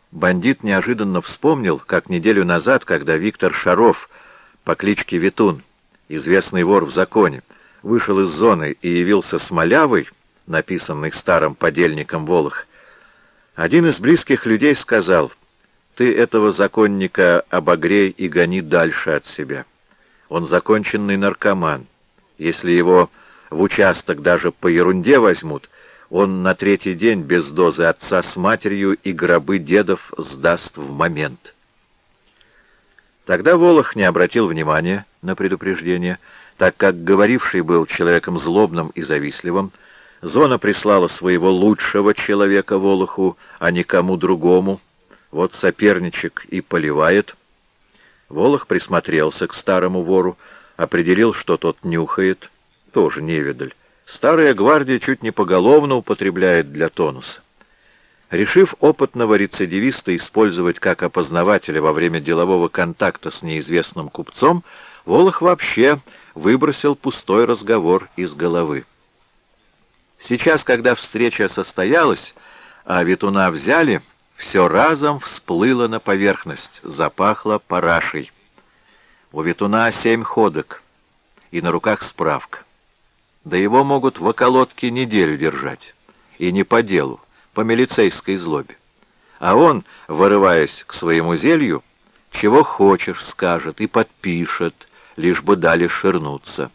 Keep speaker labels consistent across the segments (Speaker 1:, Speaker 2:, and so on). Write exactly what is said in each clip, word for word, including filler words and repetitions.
Speaker 1: Бандит неожиданно вспомнил, как неделю назад, когда Виктор Шаров по кличке Ветун, известный вор в законе, вышел из зоны и явился с малявой, написанной старым подельником Волох, один из близких людей сказал: «Ты этого законника обогрей и гони дальше от себя. Он законченный наркоман. Если его в участок даже по ерунде возьмут, он на третий день без дозы отца с матерью и гробы дедов сдаст в момент». Тогда Волох не обратил внимания на предупреждение, так как говоривший был человеком злобным и завистливым. Зона прислала своего лучшего человека Волоху, а никому другому. Вот соперничек и поливает. Волох присмотрелся к старому вору, определил, что тот нюхает. Тоже невидаль. Старая гвардия чуть не поголовно употребляет для тонуса. Решив опытного рецидивиста использовать как опознавателя во время делового контакта с неизвестным купцом, Волох вообще выбросил пустой разговор из головы. Сейчас, когда встреча состоялась, а Ветуна взяли, все разом всплыло на поверхность, запахло парашей. У Ветуна семь ходок, и на руках справка. Да его могут в околотке неделю держать, и не по делу, по милицейской злобе. А он, вырываясь к своему зелью, чего хочешь скажет и подпишет, лишь бы дали ширнуться.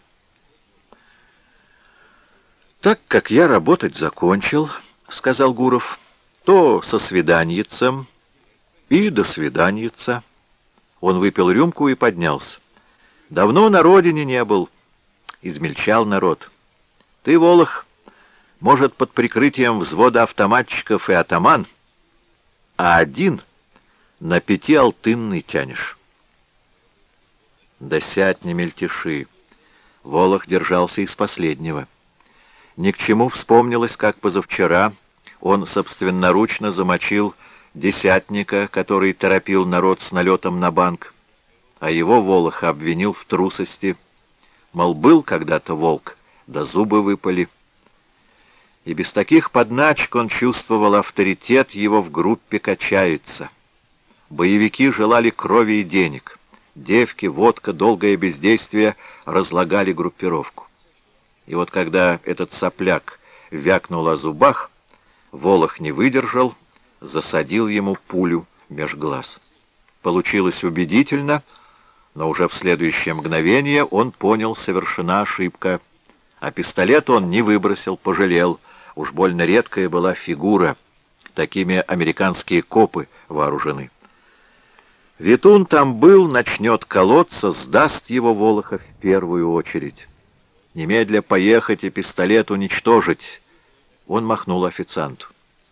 Speaker 1: «Так как я работать закончил, — сказал Гуров, — то со свиданьицем и до свиданьица». Он выпил рюмку и поднялся. «Давно на родине не был». Измельчал народ. «Ты, Волох, может, под прикрытием взвода автоматчиков и атаман, а один на пяти алтынный тянешь». «Да сядь, не мельтеши». Волох держался из последнего. Ни к чему вспомнилось, как позавчера он собственноручно замочил десятника, который торопил народ с налетом на банк, а его Волох обвинил в трусости. Мол, был когда-то волк, да зубы выпали. И без таких подначек он чувствовал, авторитет его в группе качается. Боевики желали крови и денег. Девки, водка, долгое бездействие разлагали группировку. И вот когда этот сопляк вякнул о зубах, Волох не выдержал, засадил ему пулю меж глаз. Получилось убедительно, но уже в следующее мгновение он понял, совершена ошибка. А пистолет он не выбросил, пожалел. Уж больно редкая была фигура. Такими американские копы вооружены. Ветун там был, начнет колоться, сдаст его Волоха в первую очередь. Немедля поехать и пистолет уничтожить. Он махнул официанту.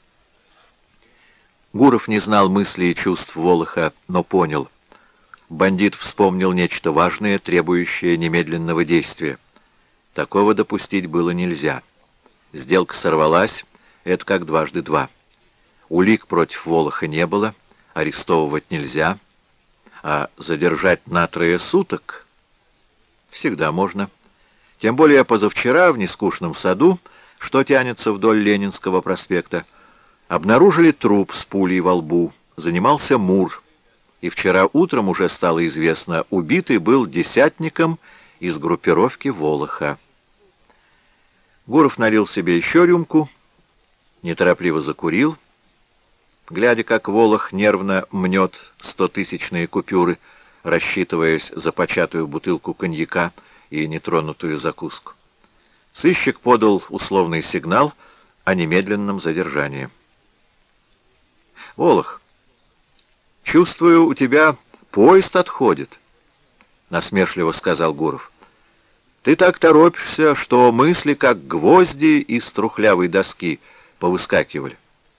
Speaker 1: Гуров не знал мыслей и чувств Волоха, но понял. Бандит вспомнил нечто важное, требующее немедленного действия. Такого допустить было нельзя. Сделка сорвалась, это как дважды два. Улик против Волоха не было, арестовывать нельзя, а задержать на трое суток всегда можно. Тем более позавчера в нескучном саду, что тянется вдоль Ленинского проспекта, обнаружили труп с пулей во лбу. Занимался Мур. И вчера утром уже стало известно, убитый был десятником из группировки Волоха. Гуров налил себе еще рюмку, неторопливо закурил, глядя, как Волох нервно мнет стотысячные купюры, рассчитываясь за початую бутылку коньяка и нетронутую закуску. Сыщик подал условный сигнал о немедленном задержании. «Волох, чувствую, у тебя поезд отходит», — насмешливо сказал Гуров. «Ты так торопишься, что мысли, как гвозди из трухлявой доски, повыскакивали.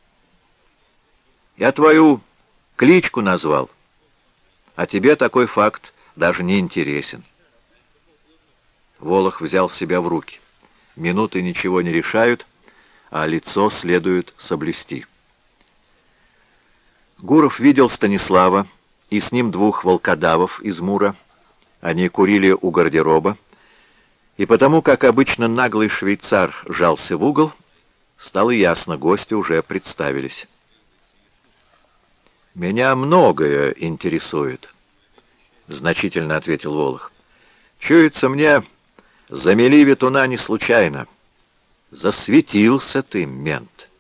Speaker 1: Я твою кличку назвал, а тебе такой факт даже не интересен». Волох взял себя в руки. Минуты ничего не решают, а лицо следует соблюсти. Гуров видел Станислава и с ним двух волкодавов из Мура. Они курили у гардероба, и потому, как обычно наглый швейцар жался в угол, стало ясно, гости уже представились. «Меня многое интересует», — значительно ответил Волох. «Чуется мне, замели Ветуна не случайно. Засветился ты, мент».